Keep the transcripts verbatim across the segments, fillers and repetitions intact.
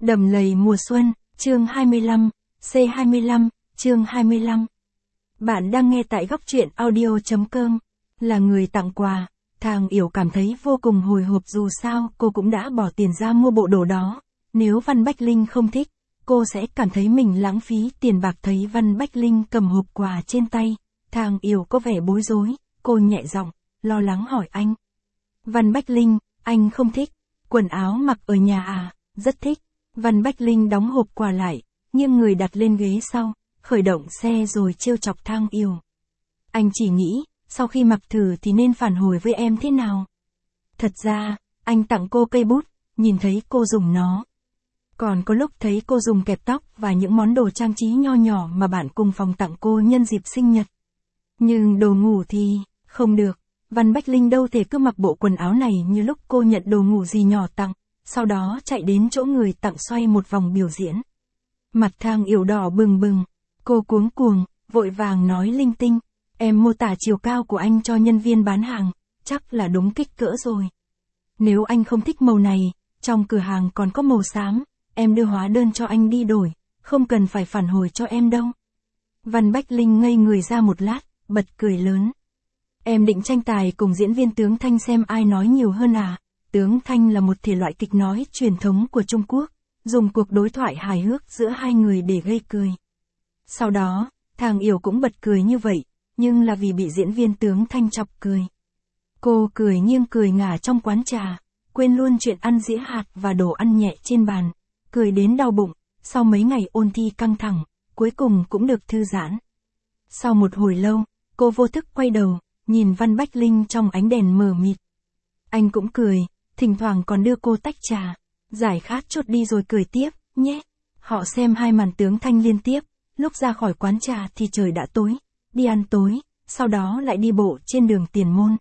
Đầm lầy mùa xuân, chương hai mươi lăm, C hai mươi lăm, chương hai mươi lăm. Bạn đang nghe tại góc truyện audio.com. Là người tặng quà, Thang Yểu cảm thấy vô cùng hồi hộp dù sao cô cũng đã bỏ tiền ra mua bộ đồ đó. Nếu Văn Bách Linh không thích, cô sẽ cảm thấy mình lãng phí tiền bạc. Thấy Văn Bách Linh cầm hộp quà trên tay, Thang Yểu có vẻ bối rối, cô nhẹ giọng, lo lắng hỏi anh. Văn Bách Linh, anh không thích, quần áo mặc ở nhà à? Rất thích. Văn Bách Linh đóng hộp quà lại, nghiêng người đặt lên ghế sau, khởi động xe rồi trêu chọc Thang Yểu. Anh chỉ nghĩ, sau khi mặc thử thì nên phản hồi với em thế nào. Thật ra, anh tặng cô cây bút, nhìn thấy cô dùng nó. Còn có lúc thấy cô dùng kẹp tóc và những món đồ trang trí nho nhỏ mà bạn cùng phòng tặng cô nhân dịp sinh nhật. Nhưng đồ ngủ thì, không được. Văn Bách Linh đâu thể cứ mặc bộ quần áo này như lúc cô nhận đồ ngủ gì nhỏ tặng, sau đó chạy đến chỗ người tặng xoay một vòng biểu diễn. Mặt Thang Yểu đỏ bừng bừng, cô cuống cuồng, vội vàng nói linh tinh, em mô tả chiều cao của anh cho nhân viên bán hàng, chắc là đúng kích cỡ rồi. Nếu anh không thích màu này, trong cửa hàng còn có màu xám, em đưa hóa đơn cho anh đi đổi, không cần phải phản hồi cho em đâu. Văn Bách Linh ngây người ra một lát, bật cười lớn. Em định tranh tài cùng diễn viên Tướng Thanh xem ai nói nhiều hơn à? Tướng Thanh là một thể loại kịch nói truyền thống của Trung Quốc, dùng cuộc đối thoại hài hước giữa hai người để gây cười. Sau đó, Thang Yểu cũng bật cười như vậy, nhưng là vì bị diễn viên Tướng Thanh chọc cười. Cô cười nghiêng cười ngả trong quán trà, quên luôn chuyện ăn dĩa hạt và đồ ăn nhẹ trên bàn, cười đến đau bụng, sau mấy ngày ôn thi căng thẳng, cuối cùng cũng được thư giãn. Sau một hồi lâu, cô vô thức quay đầu, nhìn Văn Bách Linh trong ánh đèn mờ mịt. Anh cũng cười, thỉnh thoảng còn đưa cô tách trà, giải khát chốt đi rồi cười tiếp, nhé. Họ xem hai màn Tướng Thanh liên tiếp, lúc ra khỏi quán trà thì trời đã tối, đi ăn tối, sau đó lại đi bộ trên đường Tiền Môn.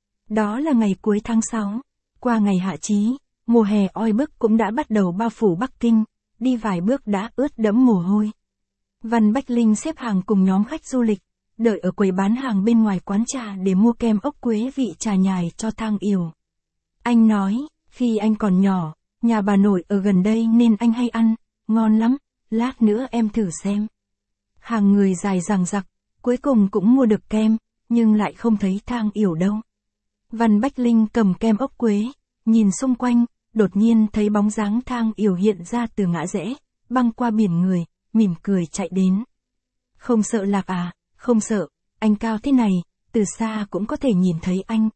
Đó là ngày cuối tháng sáu, qua ngày hạ chí, mùa hè oi bức cũng đã bắt đầu bao phủ Bắc Kinh, đi vài bước đã ướt đẫm mồ hôi. Văn Bách Linh xếp hàng cùng nhóm khách du lịch, đợi ở quầy bán hàng bên ngoài quán trà để mua kem ốc quế vị trà nhài cho Thang Yểu. Anh nói, khi anh còn nhỏ, nhà bà nội ở gần đây nên anh hay ăn, ngon lắm, lát nữa em thử xem. Hàng người dài dằng dặc, cuối cùng cũng mua được kem, nhưng lại không thấy Thang Yểu đâu. Văn Bách Linh cầm kem ốc quế, nhìn xung quanh, đột nhiên thấy bóng dáng Thang Yểu hiện ra từ ngã rẽ, băng qua biển người, mỉm cười chạy đến. Không sợ lạc à? Không sợ, anh cao thế này, từ xa cũng có thể nhìn thấy anh.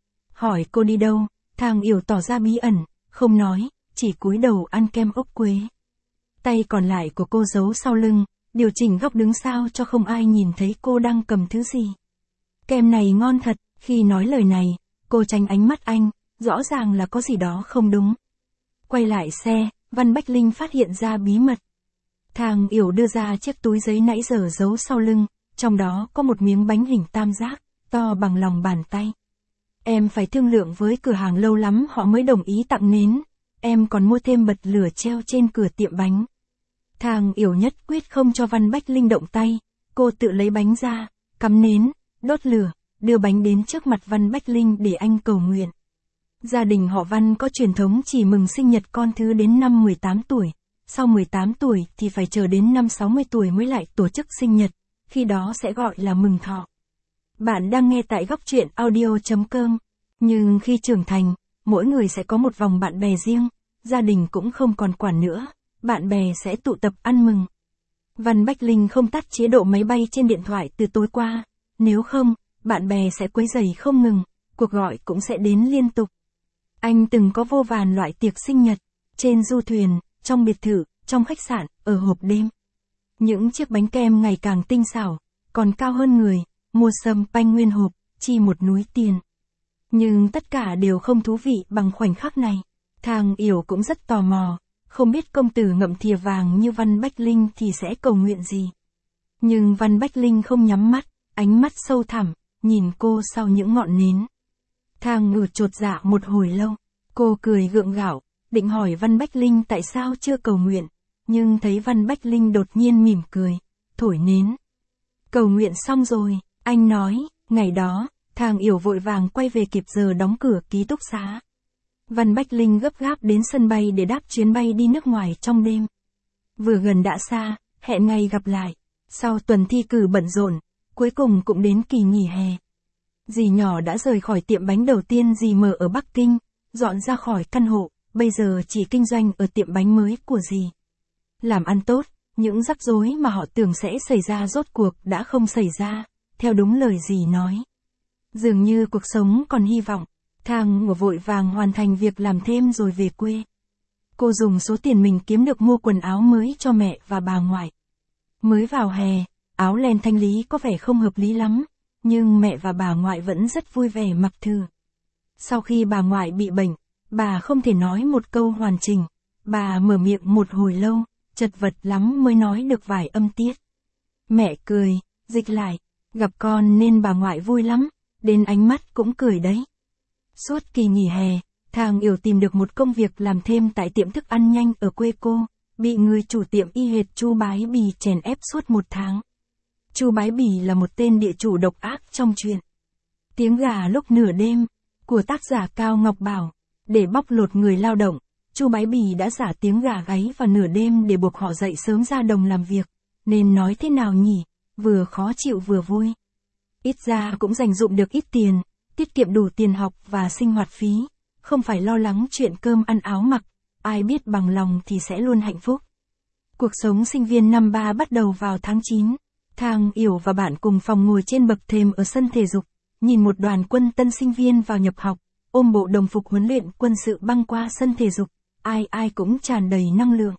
Hỏi cô đi đâu, Thang Yểu tỏ ra bí ẩn, không nói, chỉ cúi đầu ăn kem ốc quế. Tay còn lại của cô giấu sau lưng, điều chỉnh góc đứng sao cho không ai nhìn thấy cô đang cầm thứ gì. Kem này ngon thật, khi nói lời này, cô tránh ánh mắt anh, rõ ràng là có gì đó không đúng. Quay lại xe, Văn Bách Linh phát hiện ra bí mật. Thang Yểu đưa ra chiếc túi giấy nãy giờ giấu sau lưng, trong đó có một miếng bánh hình tam giác, to bằng lòng bàn tay. Em phải thương lượng với cửa hàng lâu lắm họ mới đồng ý tặng nến, em còn mua thêm bật lửa treo trên cửa tiệm bánh. Thang Yểu nhất quyết không cho Văn Bách Linh động tay, cô tự lấy bánh ra, cắm nến, đốt lửa, đưa bánh đến trước mặt Văn Bách Linh để anh cầu nguyện. Gia đình họ Văn có truyền thống chỉ mừng sinh nhật con thứ đến năm mười tám tuổi, sau mười tám tuổi thì phải chờ đến năm sáu mươi tuổi mới lại tổ chức sinh nhật, khi đó sẽ gọi là mừng thọ. Bạn đang nghe tại góc truyện audio.com. Nhưng khi trưởng thành, mỗi người sẽ có một vòng bạn bè riêng, gia đình cũng không còn quản nữa, bạn bè sẽ tụ tập ăn mừng. Văn Bách Linh không tắt chế độ máy bay trên điện thoại từ tối qua, nếu không, bạn bè sẽ quấy rầy không ngừng, cuộc gọi cũng sẽ đến liên tục. Anh từng có vô vàn loại tiệc sinh nhật, trên du thuyền, trong biệt thự, trong khách sạn, ở hộp đêm. Những chiếc bánh kem ngày càng tinh xảo, còn cao hơn người, mua sâm panh nguyên hộp, chi một núi tiền. Nhưng tất cả đều không thú vị bằng khoảnh khắc này. Thang Yểu cũng rất tò mò, không biết công tử ngậm thìa vàng như Văn Bách Linh thì sẽ cầu nguyện gì. Nhưng Văn Bách Linh không nhắm mắt, ánh mắt sâu thẳm, nhìn cô sau những ngọn nến. Thang Yểu chột dạ một hồi lâu, cô cười gượng gạo, định hỏi Văn Bách Linh tại sao chưa cầu nguyện, nhưng thấy Văn Bách Linh đột nhiên mỉm cười, thổi nến. Cầu nguyện xong rồi, anh nói, ngày đó, Thang Yểu vội vàng quay về kịp giờ đóng cửa ký túc xá. Văn Bách Linh gấp gáp đến sân bay để đáp chuyến bay đi nước ngoài trong đêm. Vừa gần đã xa, hẹn ngày gặp lại. Sau tuần thi cử bận rộn, cuối cùng cũng đến kỳ nghỉ hè. Dì nhỏ đã rời khỏi tiệm bánh đầu tiên dì mở ở Bắc Kinh, dọn ra khỏi căn hộ, bây giờ chỉ kinh doanh ở tiệm bánh mới của dì. Làm ăn tốt, những rắc rối mà họ tưởng sẽ xảy ra rốt cuộc đã không xảy ra, theo đúng lời dì nói. Dường như cuộc sống còn hy vọng, Thang Ngửa vội vàng hoàn thành việc làm thêm rồi về quê. Cô dùng số tiền mình kiếm được mua quần áo mới cho mẹ và bà ngoại. Mới vào hè, áo len thanh lý có vẻ không hợp lý lắm, nhưng mẹ và bà ngoại vẫn rất vui vẻ mặc thử. Sau khi bà ngoại bị bệnh, bà không thể nói một câu hoàn chỉnh, bà mở miệng một hồi lâu, chật vật lắm mới nói được vài âm tiết. Mẹ cười, dịch lại, gặp con nên bà ngoại vui lắm, đến ánh mắt cũng cười đấy. Suốt kỳ nghỉ hè, Thang Yểu tìm được một công việc làm thêm tại tiệm thức ăn nhanh ở quê cô, bị người chủ tiệm y hệt Chu Bái Bì chèn ép suốt một tháng. Chu Bái Bì là một tên địa chủ độc ác trong truyện Tiếng Gà Lúc Nửa Đêm, của tác giả Cao Ngọc Bảo. Để bóc lột người lao động, Chu Bái Bì đã giả tiếng gà gáy vào nửa đêm để buộc họ dậy sớm ra đồng làm việc. Nên nói thế nào nhỉ, vừa khó chịu vừa vui. Ít ra cũng dành dụm được ít tiền, tiết kiệm đủ tiền học và sinh hoạt phí, không phải lo lắng chuyện cơm ăn áo mặc, ai biết bằng lòng thì sẽ luôn hạnh phúc. Cuộc sống sinh viên năm ba bắt đầu vào tháng chín, Thang Yểu và bạn cùng phòng ngồi trên bậc thềm ở sân thể dục, nhìn một đoàn quân tân sinh viên vào nhập học, ôm bộ đồng phục huấn luyện quân sự băng qua sân thể dục, ai ai cũng tràn đầy năng lượng.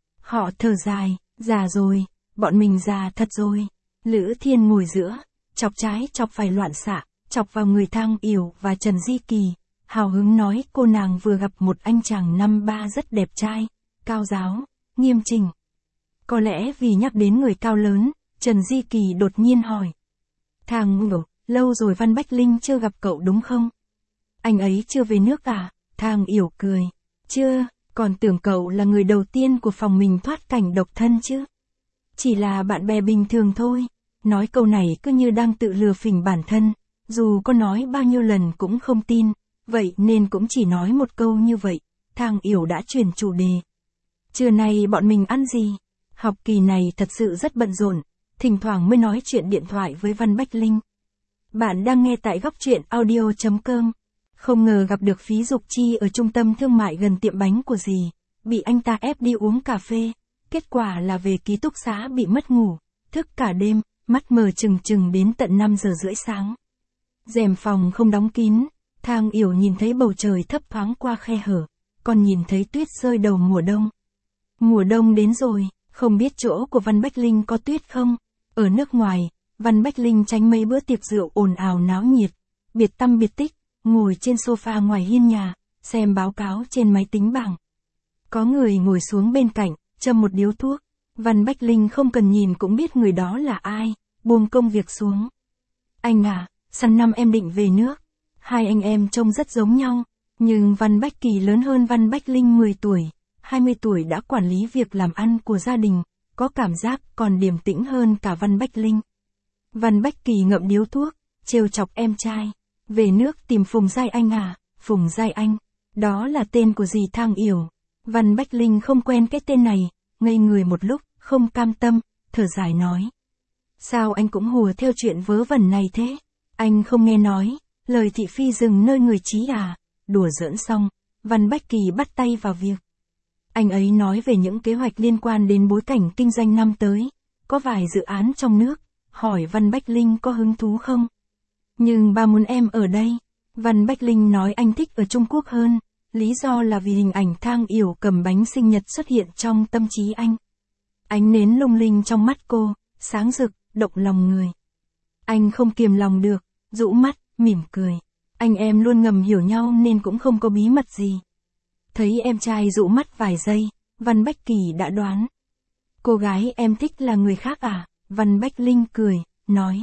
Họ thở dài, già rồi, bọn mình già thật rồi. Lữ Thiên ngồi giữa, chọc trái chọc phải loạn xạ, chọc vào người Thang Yểu và Trần Di Kỳ, hào hứng nói cô nàng vừa gặp một anh chàng năm ba rất đẹp trai, cao giáo, nghiêm chỉnh. Có lẽ vì nhắc đến người cao lớn, Trần Di Kỳ đột nhiên hỏi. Thang Yểu, lâu rồi Văn Bách Linh chưa gặp cậu đúng không? Anh ấy chưa về nước à? Thang Yểu cười. Chưa, còn tưởng cậu là người đầu tiên của phòng mình thoát cảnh độc thân chứ. Chỉ là bạn bè bình thường thôi. Nói câu này cứ như đang tự lừa phỉnh bản thân, dù có nói bao nhiêu lần cũng không tin, vậy nên cũng chỉ nói một câu như vậy. Thang Yểu đã chuyển chủ đề. Trưa nay bọn mình ăn gì? Học kỳ này thật sự rất bận rộn, thỉnh thoảng mới nói chuyện điện thoại với Văn Bách Linh. Bạn đang nghe tại góc truyện audio chấm com. Không ngờ gặp được Phí Dục Chi ở trung tâm thương mại gần tiệm bánh của dì, bị anh ta ép đi uống cà phê, kết quả là về ký túc xá bị mất ngủ, thức cả đêm, mắt mờ trừng trừng đến tận năm giờ rưỡi sáng. Rèm phòng không đóng kín, Thang Yểu nhìn thấy bầu trời thấp thoáng qua khe hở, còn nhìn thấy tuyết rơi đầu mùa đông. Mùa đông đến rồi, không biết chỗ của Văn Bách Linh có tuyết không? Ở nước ngoài, Văn Bách Linh tránh mấy bữa tiệc rượu ồn ào náo nhiệt, biệt tăm biệt tích, ngồi trên sofa ngoài hiên nhà, xem báo cáo trên máy tính bảng. Có người ngồi xuống bên cạnh, châm một điếu thuốc. Văn Bách Linh không cần nhìn cũng biết người đó là ai, buông công việc xuống. Anh à, sang năm em định về nước. Hai anh em trông rất giống nhau, nhưng Văn Bách Kỳ lớn hơn Văn Bách Linh mười tuổi, hai mươi tuổi đã quản lý việc làm ăn của gia đình, có cảm giác còn điềm tĩnh hơn cả Văn Bách Linh. Văn Bách Kỳ ngậm điếu thuốc, trêu chọc em trai. Về nước tìm Phùng Giai Anh à? Phùng Giai Anh, đó là tên của dì Thang Yểu. Văn Bách Linh không quen cái tên này, ngây người một lúc, không cam tâm, thở dài nói. Sao anh cũng hùa theo chuyện vớ vẩn này thế? Anh không nghe nói, lời thị phi dừng nơi người trí à? Đùa giỡn xong, Văn Bách Kỳ bắt tay vào việc. Anh ấy nói về những kế hoạch liên quan đến bối cảnh kinh doanh năm tới, có vài dự án trong nước, hỏi Văn Bách Linh có hứng thú không? Nhưng ba muốn em ở đây. Văn Bách Linh nói anh thích ở Trung Quốc hơn, lý do là vì hình ảnh Thang Yểu cầm bánh sinh nhật xuất hiện trong tâm trí anh. Ánh nến lung linh trong mắt cô, sáng rực, động lòng người. Anh không kiềm lòng được, rũ mắt, mỉm cười. Anh em luôn ngầm hiểu nhau nên cũng không có bí mật gì. Thấy em trai rũ mắt vài giây, Văn Bách Kỳ đã đoán. Cô gái em thích là người khác à? Văn Bách Linh cười, nói.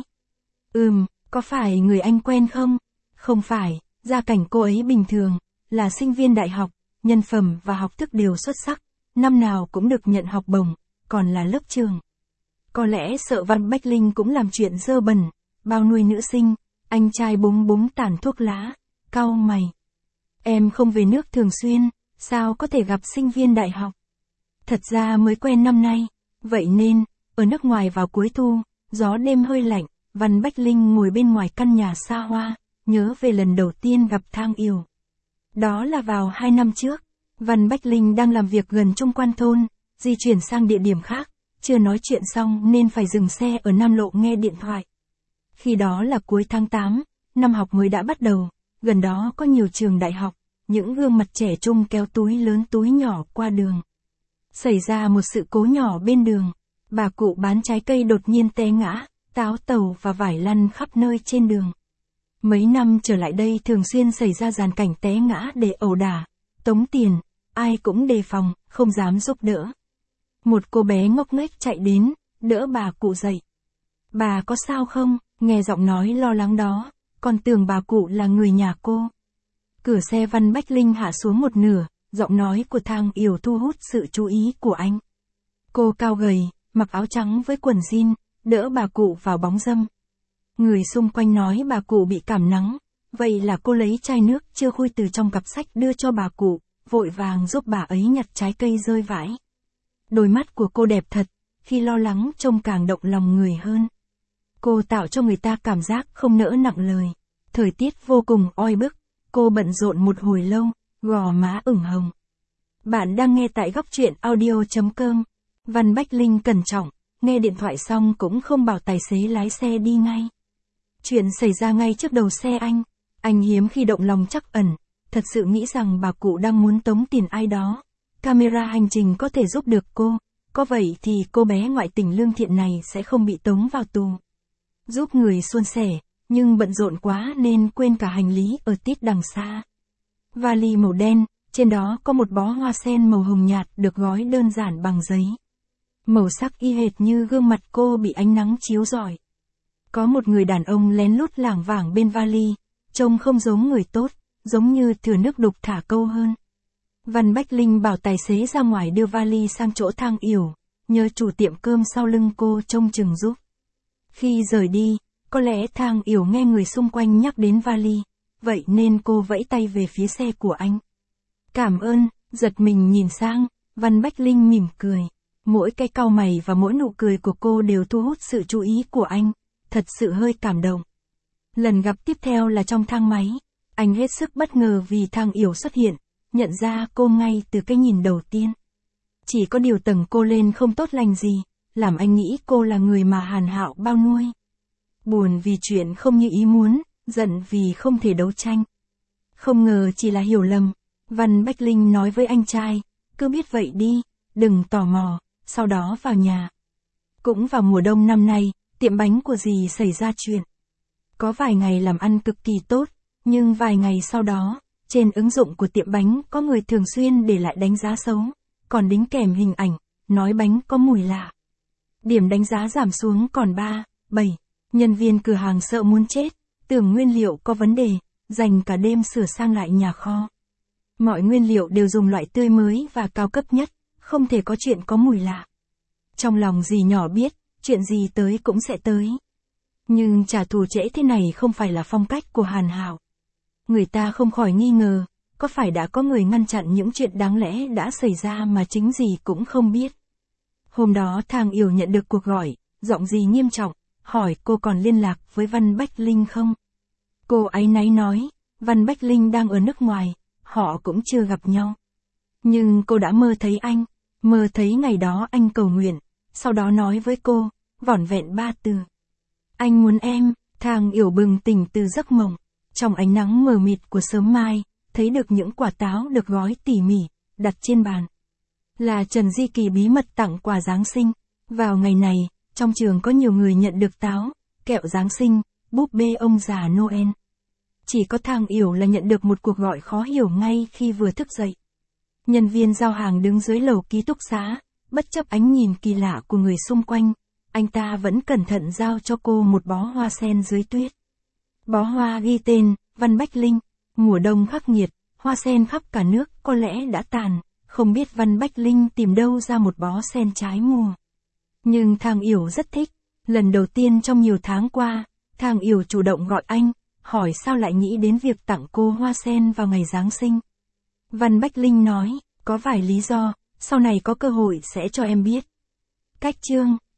Ừm, có phải người anh quen không? Không phải, gia cảnh cô ấy bình thường, là sinh viên đại học, nhân phẩm và học thức đều xuất sắc, năm nào cũng được nhận học bổng, còn là lớp trường. Có lẽ sợ Văn Bách Linh cũng làm chuyện dơ bẩn, bao nuôi nữ sinh, anh trai búng búng tàn thuốc lá, cau mày. em không về nước thường xuyên, sao có thể gặp sinh viên đại học? Thật ra mới quen năm nay, vậy nên, ở nước ngoài vào cuối thu, gió đêm hơi lạnh, Văn Bách Linh ngồi bên ngoài căn nhà xa hoa, nhớ về lần đầu tiên gặp Thang Yểu. Đó là vào hai năm trước, Văn Bách Linh đang làm việc gần Trung Quan Thôn, di chuyển sang địa điểm khác, chưa nói chuyện xong nên phải dừng xe ở Nam Lộ nghe điện thoại. Khi đó là cuối tháng tám, năm học mới đã bắt đầu, gần đó có nhiều trường đại học, những gương mặt trẻ trung kéo túi lớn túi nhỏ qua đường. Xảy ra một sự cố nhỏ bên đường, bà cụ bán trái cây đột nhiên té ngã, táo tàu và vải lăn khắp nơi trên đường. Mấy năm trở lại đây thường xuyên xảy ra dàn cảnh té ngã để ẩu đả, tống tiền, ai cũng đề phòng, không dám giúp đỡ. Một cô bé ngốc nghếch chạy đến, đỡ bà cụ dậy. Bà có sao không? Nghe giọng nói lo lắng đó, còn tưởng bà cụ là người nhà cô. Cửa xe Văn Bách Linh hạ xuống một nửa, giọng nói của Thang Yểu thu hút sự chú ý của anh. Cô cao gầy, mặc áo trắng với quần jean, đỡ bà cụ vào bóng râm. Người xung quanh nói bà cụ bị cảm nắng, vậy là cô lấy chai nước chưa khui từ trong cặp sách đưa cho bà cụ, vội vàng giúp bà ấy nhặt trái cây rơi vãi. Đôi mắt của cô đẹp thật, khi lo lắng trông càng động lòng người hơn. Cô tạo cho người ta cảm giác không nỡ nặng lời. Thời tiết vô cùng oi bức, cô bận rộn một hồi lâu, gò má ửng hồng. Bạn đang nghe tại góc truyện audio chấm com. Văn Bách Linh cẩn trọng, nghe điện thoại xong cũng không bảo tài xế lái xe đi ngay. Chuyện xảy ra ngay trước đầu xe anh, anh hiếm khi động lòng trắc ẩn, thật sự nghĩ rằng bà cụ đang muốn tống tiền ai đó. Camera hành trình có thể giúp được cô, có vậy thì cô bé ngoại tình lương thiện này sẽ không bị tống vào tù. Giúp người suôn sẻ, nhưng bận rộn quá nên quên cả hành lý ở tít đằng xa. Vali màu đen, trên đó có một bó hoa sen màu hồng nhạt được gói đơn giản bằng giấy. Màu sắc y hệt như gương mặt cô bị ánh nắng chiếu rọi. Có một người đàn ông lén lút lảng vảng bên vali, trông không giống người tốt, giống như thừa nước đục thả câu hơn. Văn Bách Linh bảo tài xế ra ngoài đưa vali sang chỗ Thang Yểu, nhờ chủ tiệm cơm sau lưng cô trông chừng giúp. Khi rời đi, có lẽ Thang Yểu nghe người xung quanh nhắc đến vali, vậy nên cô vẫy tay về phía xe của anh. Cảm ơn, giật mình nhìn sang, Văn Bách Linh mỉm cười. Mỗi cái cau mày và mỗi nụ cười của cô đều thu hút sự chú ý của anh, thật sự hơi cảm động. Lần gặp tiếp theo là trong thang máy, anh hết sức bất ngờ vì Thang Yểu xuất hiện, nhận ra cô ngay từ cái nhìn đầu tiên. Chỉ có điều tầng cô lên không tốt lành gì, làm anh nghĩ cô là người mà Hàn Hạo bao nuôi. Buồn vì chuyện không như ý muốn, giận vì không thể đấu tranh. Không ngờ chỉ là hiểu lầm, Văn Bách Linh nói với anh trai, cứ biết vậy đi, đừng tò mò, sau đó vào nhà. Cũng vào mùa đông năm nay, tiệm bánh của dì xảy ra chuyện. Có vài ngày làm ăn cực kỳ tốt, nhưng vài ngày sau đó, trên ứng dụng của tiệm bánh có người thường xuyên để lại đánh giá xấu, còn đính kèm hình ảnh, nói bánh có mùi lạ. Điểm đánh giá giảm xuống còn ba, bảy. Nhân viên cửa hàng sợ muốn chết, tưởng nguyên liệu có vấn đề, dành cả đêm sửa sang lại nhà kho. Mọi nguyên liệu đều dùng loại tươi mới và cao cấp nhất, không thể có chuyện có mùi lạ. Trong lòng dì nhỏ biết, chuyện gì tới cũng sẽ tới. Nhưng trả thù trễ thế này không phải là phong cách của Hàn Hạo. Người ta không khỏi nghi ngờ, có phải đã có người ngăn chặn những chuyện đáng lẽ đã xảy ra mà chính dì cũng không biết. Hôm đó Thang Yểu nhận được cuộc gọi, giọng dì nghiêm trọng, hỏi cô còn liên lạc với Văn Bách Linh không? Cô áy náy nói, Văn Bách Linh đang ở nước ngoài, họ cũng chưa gặp nhau. Nhưng cô đã mơ thấy anh, mơ thấy ngày đó anh cầu nguyện, sau đó nói với cô, vỏn vẹn ba từ. Anh muốn em. Thang Yểu bừng tỉnh từ giấc mộng. Trong ánh nắng mờ mịt của sớm mai, thấy được những quả táo được gói tỉ mỉ, đặt trên bàn. Là Trần Di Kỳ bí mật tặng quà Giáng sinh. Vào ngày này, trong trường có nhiều người nhận được táo, kẹo Giáng sinh, búp bê ông già Noel. Chỉ có Thang Yểu là nhận được một cuộc gọi khó hiểu ngay khi vừa thức dậy. Nhân viên giao hàng đứng dưới lầu ký túc xá, bất chấp ánh nhìn kỳ lạ của người xung quanh, anh ta vẫn cẩn thận giao cho cô một bó hoa sen dưới tuyết. Bó hoa ghi tên, Văn Bách Linh. Mùa đông khắc nghiệt, hoa sen khắp cả nước có lẽ đã tàn, không biết Văn Bách Linh tìm đâu ra một bó sen trái mùa. Nhưng Thang Yểu rất thích, lần đầu tiên trong nhiều tháng qua, Thang Yểu chủ động gọi anh, hỏi sao lại nghĩ đến việc tặng cô hoa sen vào ngày Giáng sinh. Văn Bách Linh nói, có vài lý do, sau này có cơ hội sẽ cho em biết. Cách chương